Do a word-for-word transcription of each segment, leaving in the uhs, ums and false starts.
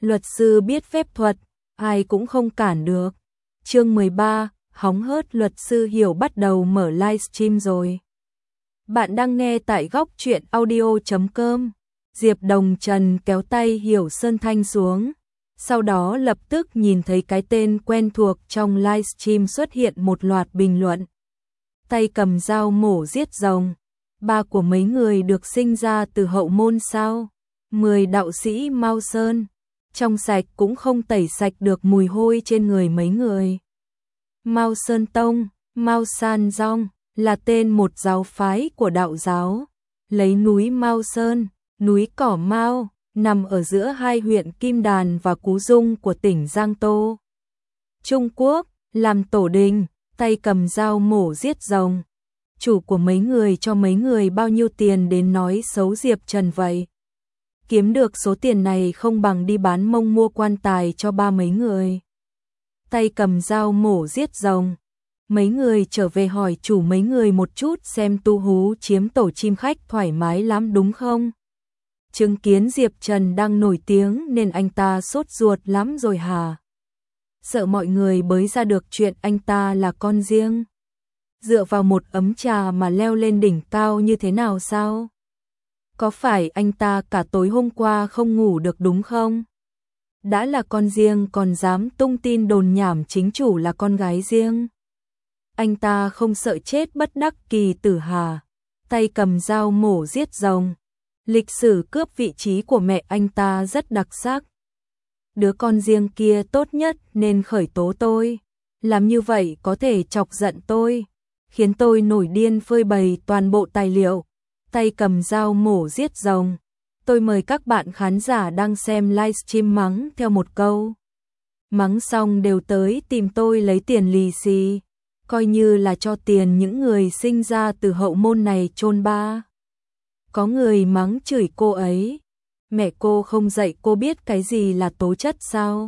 Luật sư biết phép thuật, ai cũng không cản được. Chương mười ba, hóng hớt luật sư Hiểu bắt đầu mở livestream rồi. Bạn đang nghe tại góc truyện audio chấm com. Diệp Đồng Trần kéo tay Hiểu Sơn Thanh xuống, sau đó lập tức nhìn thấy cái tên quen thuộc trong livestream xuất hiện một loạt bình luận. Tay cầm dao mổ giết rồng, ba của mấy người được sinh ra từ hậu môn sao? Mười đạo sĩ Mao Sơn, trong sạch cũng không tẩy sạch được mùi hôi trên người mấy người. Mao Sơn Tông, Mao San Dong là tên một giáo phái của đạo giáo, lấy núi Mao Sơn, núi Cỏ Mao, nằm ở giữa hai huyện Kim Đàn và Cú Dung của tỉnh Giang Tô, Trung Quốc, làm tổ đình, tay cầm dao mổ giết rồng. Chủ của mấy người cho mấy người bao nhiêu tiền đến nói xấu Diệp Trần vậy? Kiếm được số tiền này không bằng đi bán mông mua quan tài cho ba mấy người. Tay cầm dao mổ giết rồng. Mấy người trở về hỏi chủ mấy người một chút xem Tu Hú chiếm tổ chim khách thoải mái lắm đúng không? Chứng kiến Diệp Trần đang nổi tiếng nên anh ta sốt ruột lắm rồi hả? Sợ mọi người bới ra được chuyện anh ta là con riêng. Dựa vào một ấm trà mà leo lên đỉnh cao như thế nào sao? Có phải anh ta cả tối hôm qua không ngủ được đúng không? Đã là con riêng còn dám tung tin đồn nhảm chính chủ là con gái riêng. Anh ta không sợ chết bất đắc kỳ tử hà, tay cầm dao mổ giết rồng. Lịch sử cướp vị trí của mẹ anh ta rất đặc sắc. Đứa con riêng kia tốt nhất nên khởi tố tôi. Làm như vậy có thể chọc giận tôi, khiến tôi nổi điên phơi bày toàn bộ tài liệu. Tay cầm dao mổ giết rồng. Tôi mời các bạn khán giả đang xem livestream mắng theo một câu. Mắng xong đều tới tìm tôi lấy tiền lì xì, coi như là cho tiền những người sinh ra từ hậu môn này chôn ba. Có người mắng chửi cô ấy. Mẹ cô không dạy cô biết cái gì là tố chất sao?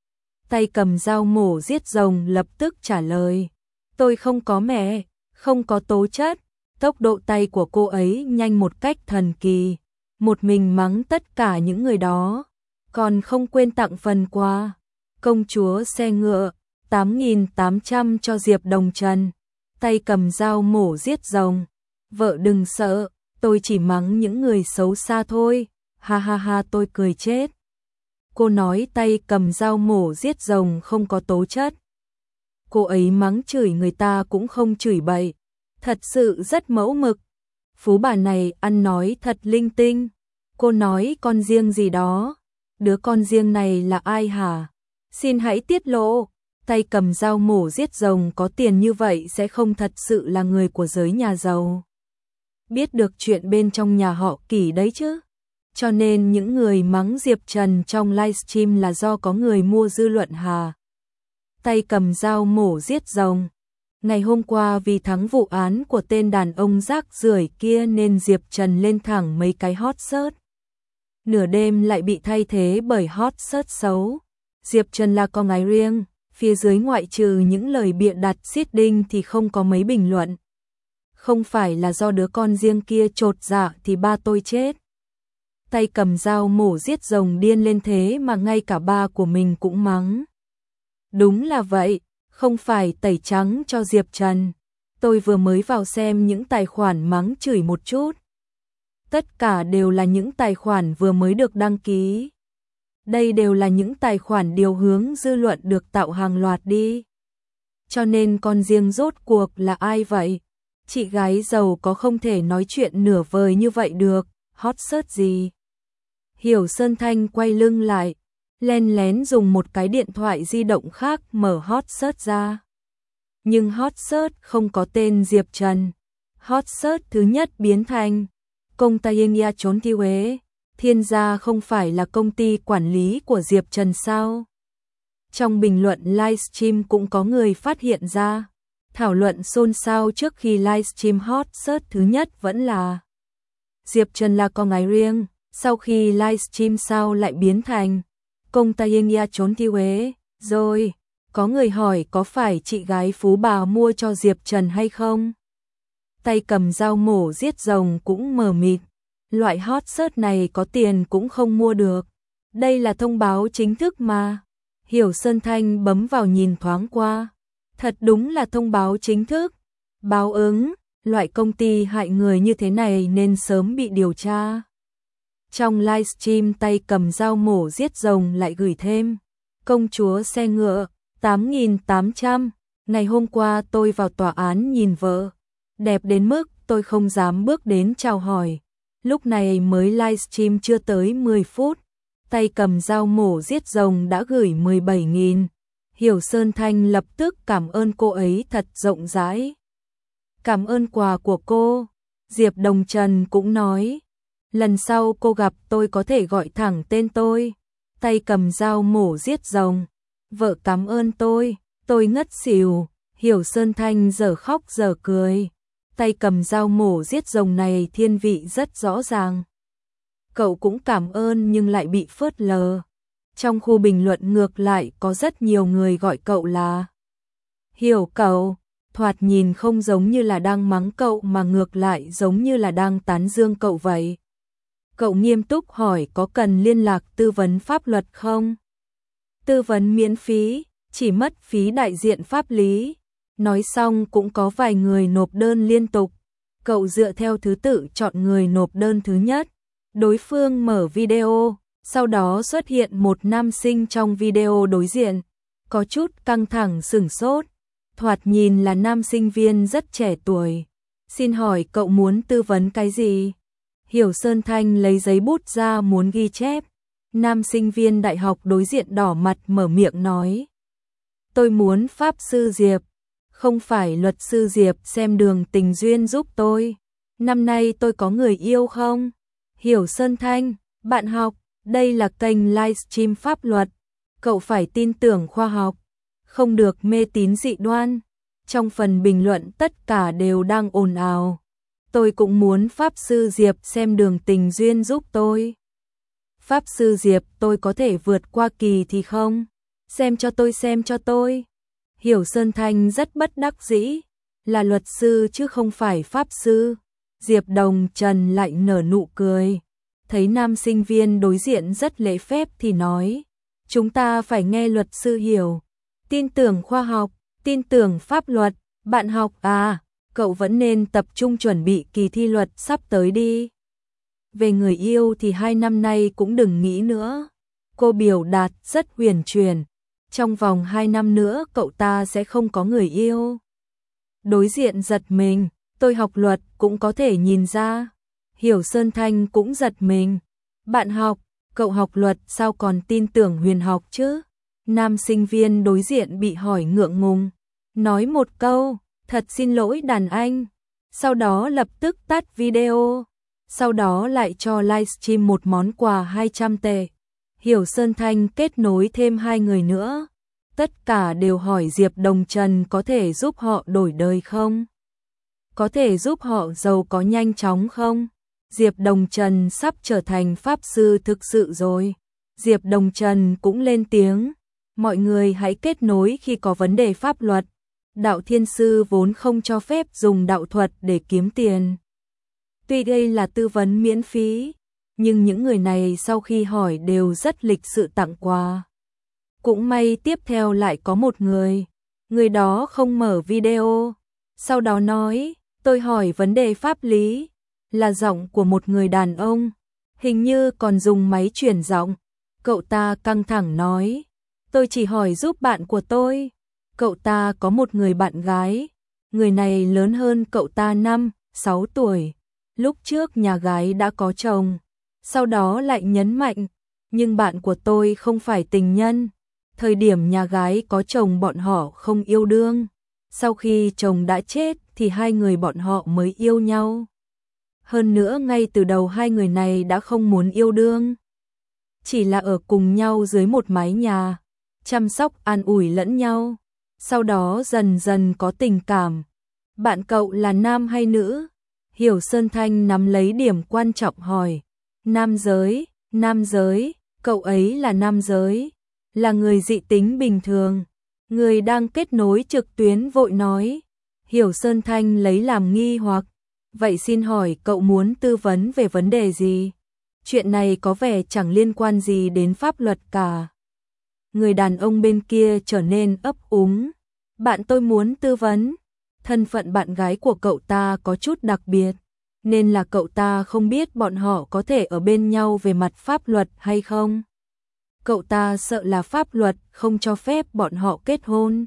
Tay cầm dao mổ giết rồng lập tức trả lời. Tôi không có mẹ, không có tố chất. Tốc độ tay của cô ấy nhanh một cách thần kỳ. Một mình mắng tất cả những người đó. Còn không quên tặng phần quà. Công chúa xe ngựa, tám nghìn tám trăm cho Diệp Đồng Trần. Tay cầm dao mổ giết rồng. Vợ đừng sợ, tôi chỉ mắng những người xấu xa thôi. Ha ha ha, tôi cười chết. Cô nói tay cầm dao mổ giết rồng không có tố chất. Cô ấy mắng chửi người ta cũng không chửi bậy. Thật sự rất mẫu mực. Phú bà này ăn nói thật linh tinh. Cô nói con riêng gì đó. Đứa con riêng này là ai hả? Xin hãy tiết lộ. Tay cầm dao mổ giết rồng có tiền như vậy sẽ không thật sự là người của giới nhà giàu. Biết được chuyện bên trong nhà họ Kỷ đấy chứ. Cho nên những người mắng Diệp Trần trong livestream là do có người mua dư luận hà. Tay cầm dao mổ giết rồng. Ngày hôm qua vì thắng vụ án của tên đàn ông rác rưởi kia nên Diệp Trần lên thẳng mấy cái hot search. Nửa đêm lại bị thay thế bởi hot search xấu. Diệp Trần là con gái riêng, phía dưới ngoại trừ những lời bịa đặt xiết đinh thì không có mấy bình luận. Không phải là do đứa con riêng kia chột dạ thì ba tôi chết. Tay cầm dao mổ giết rồng điên lên thế mà ngay cả ba của mình cũng mắng. Đúng là vậy, không phải tẩy trắng cho Diệp Trần. Tôi vừa mới vào xem những tài khoản mắng chửi một chút. Tất cả đều là những tài khoản vừa mới được đăng ký. Đây đều là những tài khoản điều hướng dư luận được tạo hàng loạt đi. Cho nên con riêng rốt cuộc là ai vậy? Chị gái giàu có không thể nói chuyện nửa vời như vậy được, hot search gì? Hiểu Sơn Thanh quay lưng lại, len lén dùng một cái điện thoại di động khác mở hot search ra. Nhưng hot search không có tên Diệp Trần. Hot search thứ nhất biến thành công ty Gia trốn thi Huế. Thiên Gia không phải là công ty quản lý của Diệp Trần sao? Trong bình luận livestream cũng có người phát hiện ra. Thảo luận xôn xao trước khi livestream hot search thứ nhất vẫn là Diệp Trần là con gái riêng. Sau khi livestream sao lại biến thành công ty Gia trốn thi Huế? Rồi, có người hỏi có phải chị gái Phú bà mua cho Diệp Trần hay không? Tay cầm dao mổ giết rồng cũng mờ mịt. Loại hot search này có tiền cũng không mua được. Đây là thông báo chính thức mà. Hiểu Sơn Thanh bấm vào nhìn thoáng qua. Thật đúng là thông báo chính thức. Báo ứng, loại công ty hại người như thế này nên sớm bị điều tra. Trong livestream tay cầm dao mổ giết rồng lại gửi thêm. Công chúa xe ngựa, tám nghìn tám trăm. Ngày hôm qua tôi vào tòa án nhìn vợ. Đẹp đến mức tôi không dám bước đến chào hỏi. Lúc này mới livestream chưa tới mười phút. Tay cầm dao mổ giết rồng đã gửi mười bảy nghìn. Hiểu Sơn Thanh lập tức cảm ơn cô ấy thật rộng rãi. Cảm ơn quà của cô. Diệp Đồng Trần cũng nói. Lần sau cô gặp tôi có thể gọi thẳng tên tôi. Tay cầm dao mổ giết rồng. Vợ cảm ơn tôi. Tôi ngất xỉu. Hiểu Sơn Thanh giờ khóc giờ cười. Tay cầm dao mổ giết rồng này thiên vị rất rõ ràng. Cậu cũng cảm ơn nhưng lại bị phớt lờ. Trong khu bình luận ngược lại có rất nhiều người gọi cậu là Hiểu cậu, thoạt nhìn không giống như là đang mắng cậu mà ngược lại giống như là đang tán dương cậu vậy. Cậu nghiêm túc hỏi có cần liên lạc tư vấn pháp luật không? Tư vấn miễn phí, chỉ mất phí đại diện pháp lý. Nói xong cũng có vài người nộp đơn liên tục. Cậu dựa theo thứ tự chọn người nộp đơn thứ nhất. Đối phương mở video, sau đó xuất hiện một nam sinh trong video đối diện. Có chút căng thẳng sửng sốt. Thoạt nhìn là nam sinh viên rất trẻ tuổi. Xin hỏi cậu muốn tư vấn cái gì? Hiểu Sơn Thanh lấy giấy bút ra muốn ghi chép. Nam sinh viên đại học đối diện đỏ mặt mở miệng nói. Tôi muốn Pháp sư Diệp. Không phải luật sư Diệp xem đường tình duyên giúp tôi. Năm nay tôi có người yêu không? Hiểu Sơn Thanh, bạn học, đây là kênh livestream pháp luật. Cậu phải tin tưởng khoa học, không được mê tín dị đoan. Trong phần bình luận tất cả đều đang ồn ào. Tôi cũng muốn Pháp sư Diệp xem đường tình duyên giúp tôi. Pháp sư Diệp tôi có thể vượt qua kỳ thì không? Xem cho tôi xem cho tôi. Hiểu Sơn Thanh rất bất đắc dĩ. Là luật sư chứ không phải pháp sư. Diệp Đồng Trần lại nở nụ cười. Thấy nam sinh viên đối diện rất lễ phép thì nói. Chúng ta phải nghe luật sư Hiểu. Tin tưởng khoa học, tin tưởng pháp luật. Bạn học à, cậu vẫn nên tập trung chuẩn bị kỳ thi luật sắp tới đi. Về người yêu thì hai năm nay cũng đừng nghĩ nữa. Cô biểu đạt rất huyền chuyển. Trong vòng hai năm nữa cậu ta sẽ không có người yêu. Đối diện giật mình, tôi học luật cũng có thể nhìn ra. Hiểu Sơn Thanh cũng giật mình. Bạn học, cậu học luật sao còn tin tưởng huyền học chứ? Nam sinh viên đối diện bị hỏi ngượng ngùng. Nói một câu, thật xin lỗi đàn anh. Sau đó lập tức tắt video. Sau đó lại cho livestream một món quà hai trăm tệ. Hiểu Sơn Thanh kết nối thêm hai người nữa. Tất cả đều hỏi Diệp Đồng Trần có thể giúp họ đổi đời không? Có thể giúp họ giàu có nhanh chóng không? Diệp Đồng Trần sắp trở thành pháp sư thực sự rồi. Diệp Đồng Trần cũng lên tiếng. Mọi người hãy kết nối khi có vấn đề pháp luật. Đạo thiên sư vốn không cho phép dùng đạo thuật để kiếm tiền. Tuy đây là tư vấn miễn phí, nhưng những người này sau khi hỏi đều rất lịch sự tặng quà. Cũng may tiếp theo lại có một người, người đó không mở video. Sau đó nói, tôi hỏi vấn đề pháp lý, là giọng của một người đàn ông, hình như còn dùng máy chuyển giọng. Cậu ta căng thẳng nói, tôi chỉ hỏi giúp bạn của tôi. Cậu ta có một người bạn gái, người này lớn hơn cậu ta năm, sáu tuổi. Lúc trước nhà gái đã có chồng, sau đó lại nhấn mạnh, nhưng bạn của tôi không phải tình nhân. Thời điểm nhà gái có chồng bọn họ không yêu đương, sau khi chồng đã chết thì hai người bọn họ mới yêu nhau. Hơn nữa ngay từ đầu hai người này đã không muốn yêu đương, chỉ là ở cùng nhau dưới một mái nhà, chăm sóc an ủi lẫn nhau, sau đó dần dần có tình cảm. Bạn cậu là nam hay nữ? Hiểu Sơn Thanh nắm lấy điểm quan trọng hỏi. Nam giới, nam giới, cậu ấy là nam giới, là người dị tính bình thường. Người đang kết nối trực tuyến vội nói. Hiểu Sơn Thanh lấy làm nghi hoặc. Vậy xin hỏi cậu muốn tư vấn về vấn đề gì? chuyện này có vẻ chẳng liên quan gì đến pháp luật cả. Người đàn ông bên kia trở nên ấp úng. Bạn tôi muốn tư vấn. Thân phận bạn gái của cậu ta có chút đặc biệt, nên là cậu ta không biết bọn họ có thể ở bên nhau về mặt pháp luật hay không. Cậu ta sợ là pháp luật không cho phép bọn họ kết hôn.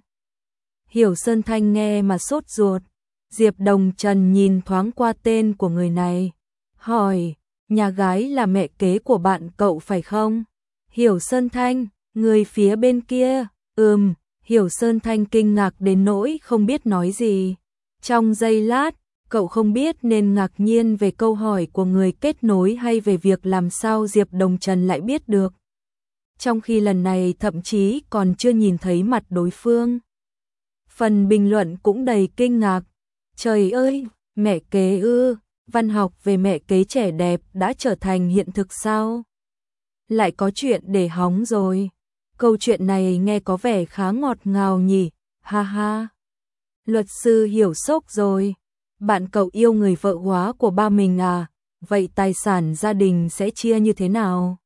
Hiểu Sơn Thanh nghe mà sốt ruột. Diệp Đồng Trần nhìn thoáng qua tên của người này, hỏi, nhà gái là mẹ kế của bạn cậu phải không? Hiểu Sơn Thanh, người phía bên kia, ừm, Hiểu Sơn Thanh kinh ngạc đến nỗi không biết nói gì. Trong giây lát, cậu không biết nên ngạc nhiên về câu hỏi của người kết nối hay về việc làm sao Diệp Đồng Trần lại biết được. Trong khi lần này thậm chí còn chưa nhìn thấy mặt đối phương. Phần bình luận cũng đầy kinh ngạc. Trời ơi, mẹ kế ư, văn học về mẹ kế trẻ đẹp đã trở thành hiện thực sao? Lại có chuyện để hóng rồi. Câu chuyện này nghe có vẻ khá ngọt ngào nhỉ, ha ha. Luật sư Hiểu sốc rồi. Bạn cậu yêu người vợ hóa của ba mình à? Vậy tài sản gia đình sẽ chia như thế nào?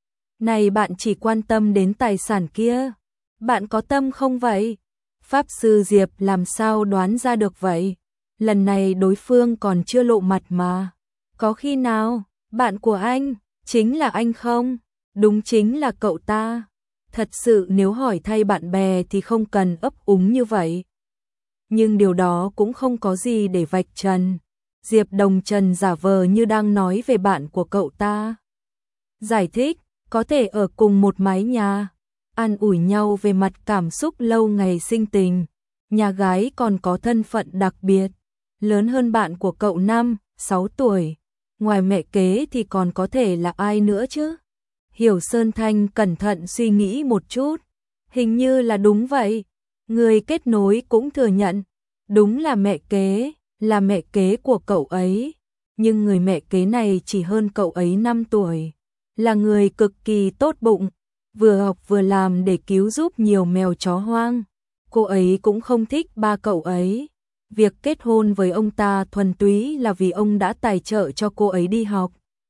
Này bạn chỉ quan tâm đến tài sản kia. Bạn có tâm không vậy? Pháp sư Diệp làm sao đoán ra được vậy? Lần này đối phương còn chưa lộ mặt mà. Có khi nào, bạn của anh, chính là anh không? Đúng chính là cậu ta. Thật sự nếu hỏi thay bạn bè thì không cần ấp úng như vậy. Nhưng điều đó cũng không có gì để vạch trần. Diệp Đồng Trần giả vờ như đang nói về bạn của cậu ta. Giải thích, có thể ở cùng một mái nhà, an ủi nhau về mặt cảm xúc lâu ngày sinh tình. Nhà gái còn có thân phận đặc biệt, lớn hơn bạn của cậu năm, sáu tuổi. Ngoài mẹ kế thì còn có thể là ai nữa chứ? Hiểu Sơn Thanh cẩn thận suy nghĩ một chút. Hình như là đúng vậy. Người kết nối cũng thừa nhận. Đúng là mẹ kế, là mẹ kế của cậu ấy. Nhưng người mẹ kế này chỉ hơn cậu ấy năm tuổi. Là người cực kỳ tốt bụng. Vừa học vừa làm để cứu giúp nhiều mèo chó hoang. Cô ấy cũng không thích ba cậu ấy. Việc kết hôn với ông ta thuần túy là vì ông đã tài trợ cho cô ấy đi học.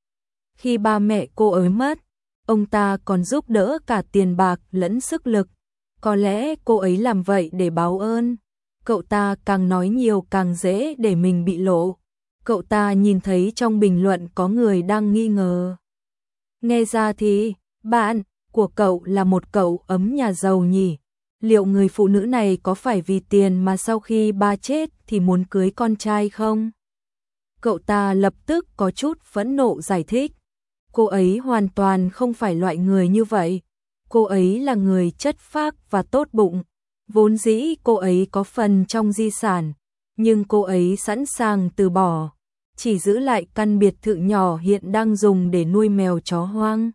Khi ba mẹ cô ấy mất, ông ta còn giúp đỡ cả tiền bạc lẫn sức lực. Có lẽ cô ấy làm vậy để báo ơn. Cậu ta càng nói nhiều càng dễ để mình bị lộ. Cậu ta nhìn thấy trong bình luận có người đang nghi ngờ. Nghe ra thì, bạn của cậu là một cậu ấm nhà giàu nhỉ? Liệu người phụ nữ này có phải vì tiền mà sau khi ba chết thì muốn cưới con trai không? Cậu ta lập tức có chút phẫn nộ giải thích. Cô ấy hoàn toàn không phải loại người như vậy. Cô ấy là người chất phác và tốt bụng. Vốn dĩ cô ấy có phần trong di sản, nhưng cô ấy sẵn sàng từ bỏ, chỉ giữ lại căn biệt thự nhỏ hiện đang dùng để nuôi mèo chó hoang.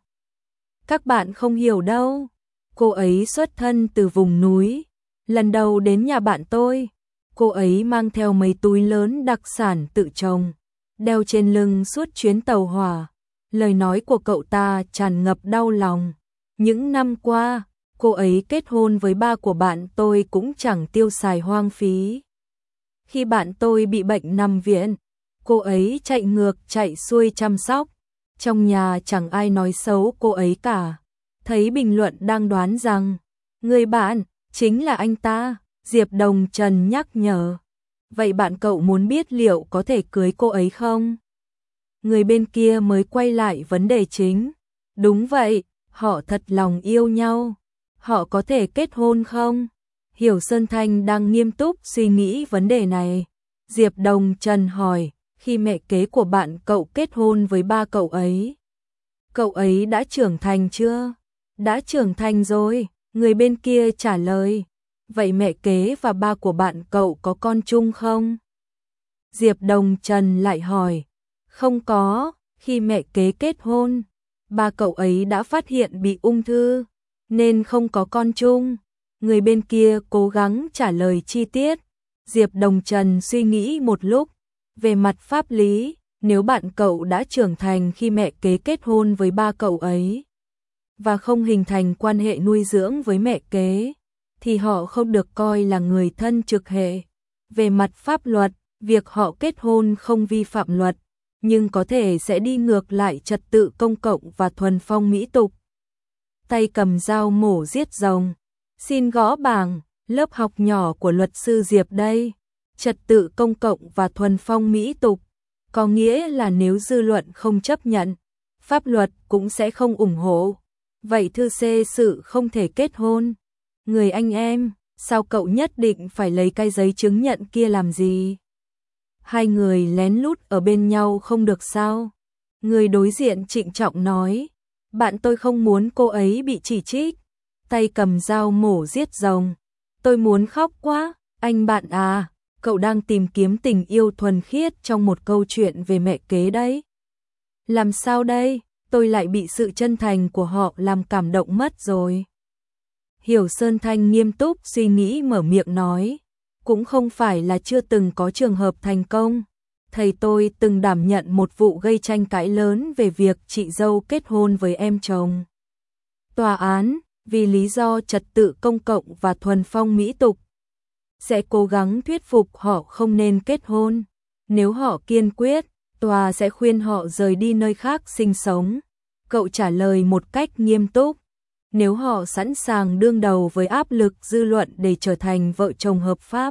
Các bạn không hiểu đâu. Cô ấy xuất thân từ vùng núi. Lần đầu đến nhà bạn tôi, cô ấy mang theo mấy túi lớn đặc sản tự trồng, đeo trên lưng suốt chuyến tàu hỏa. Lời nói của cậu ta tràn ngập đau lòng. Những năm qua, cô ấy kết hôn với ba của bạn tôi cũng chẳng tiêu xài hoang phí. Khi bạn tôi bị bệnh nằm viện, cô ấy chạy ngược chạy xuôi chăm sóc. Trong nhà chẳng ai nói xấu cô ấy cả. Thấy bình luận đang đoán rằng người bạn chính là anh ta, Diệp Đồng Trần nhắc nhở. Vậy bạn cậu muốn biết liệu có thể cưới cô ấy không? Người bên kia mới quay lại vấn đề chính. Đúng vậy, họ thật lòng yêu nhau. Họ có thể kết hôn không? Hiểu Sơn Thanh đang nghiêm túc suy nghĩ vấn đề này. Diệp Đồng Trần hỏi, khi mẹ kế của bạn cậu kết hôn với ba cậu ấy, cậu ấy đã trưởng thành chưa? Đã trưởng thành rồi, người bên kia trả lời. Vậy mẹ kế và ba của bạn cậu có con chung không? Diệp Đồng Trần lại hỏi. Không có, khi mẹ kế kết hôn, ba cậu ấy đã phát hiện bị ung thư, nên không có con chung. Người bên kia cố gắng trả lời chi tiết. Diệp Đồng Trần suy nghĩ một lúc. Về mặt pháp lý, nếu bạn cậu đã trưởng thành khi mẹ kế kết hôn với ba cậu ấy, và không hình thành quan hệ nuôi dưỡng với mẹ kế, thì họ không được coi là người thân trực hệ. Về mặt pháp luật, việc họ kết hôn không vi phạm luật, nhưng có thể sẽ đi ngược lại trật tự công cộng và thuần phong mỹ tục. Tay cầm dao mổ giết rồng. Xin gõ bảng, lớp học nhỏ của luật sư Diệp đây. Trật tự công cộng và thuần phong mỹ tục, có nghĩa là nếu dư luận không chấp nhận, pháp luật cũng sẽ không ủng hộ. Vậy thư xê sự không thể kết hôn. Người anh em, sao cậu nhất định phải lấy cái giấy chứng nhận kia làm gì? Hai người lén lút ở bên nhau không được sao? Người đối diện trịnh trọng nói, bạn tôi không muốn cô ấy bị chỉ trích. Tay cầm dao mổ giết rồng. Tôi muốn khóc quá, anh bạn à, cậu đang tìm kiếm tình yêu thuần khiết trong một câu chuyện về mẹ kế đấy. Làm sao đây, tôi lại bị sự chân thành của họ làm cảm động mất rồi. Hiểu Sơn Thanh nghiêm túc suy nghĩ mở miệng nói, cũng không phải là chưa từng có trường hợp thành công. Thầy tôi từng đảm nhận một vụ gây tranh cãi lớn về việc chị dâu kết hôn với em chồng. Tòa án, vì lý do trật tự công cộng và thuần phong mỹ tục, sẽ cố gắng thuyết phục họ không nên kết hôn. Nếu họ kiên quyết, tòa sẽ khuyên họ rời đi nơi khác sinh sống. Cậu trả lời một cách nghiêm túc. Nếu họ sẵn sàng đương đầu với áp lực dư luận để trở thành vợ chồng hợp pháp,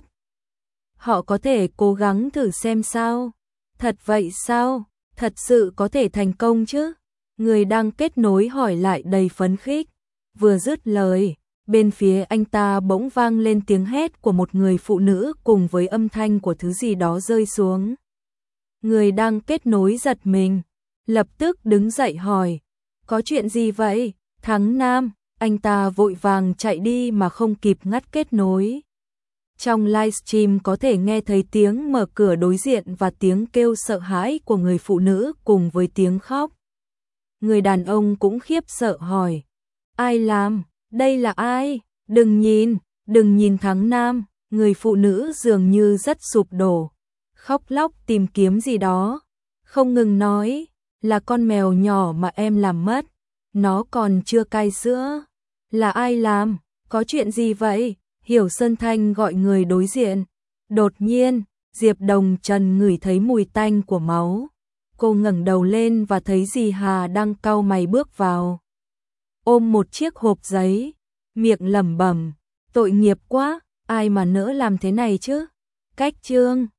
họ có thể cố gắng thử xem sao. Thật vậy sao? Thật sự có thể thành công chứ? Người đang kết nối hỏi lại đầy phấn khích. Vừa dứt lời, bên phía anh ta bỗng vang lên tiếng hét của một người phụ nữ cùng với âm thanh của thứ gì đó rơi xuống. Người đang kết nối giật mình, lập tức đứng dậy hỏi, có chuyện gì vậy? Thắng Nam, anh ta vội vàng chạy đi mà không kịp ngắt kết nối. Trong livestream có thể nghe thấy tiếng mở cửa đối diện và tiếng kêu sợ hãi của người phụ nữ cùng với tiếng khóc. Người đàn ông cũng khiếp sợ hỏi, ai làm? Đây là ai? Đừng nhìn, đừng nhìn Thắng Nam. Người phụ nữ dường như rất sụp đổ, khóc lóc tìm kiếm gì đó, không ngừng nói, là con mèo nhỏ mà em làm mất, nó còn chưa cai sữa. Là ai làm? Có chuyện gì vậy? Hiểu Sơn Thanh gọi người đối diện. Đột nhiên, Diệp Đồng Trần ngửi thấy mùi tanh của máu. Cô ngẩng đầu lên và thấy dì Hà đang cau mày bước vào, ôm một chiếc hộp giấy, miệng lẩm bẩm, tội nghiệp quá, ai mà nỡ làm thế này chứ? Cách chương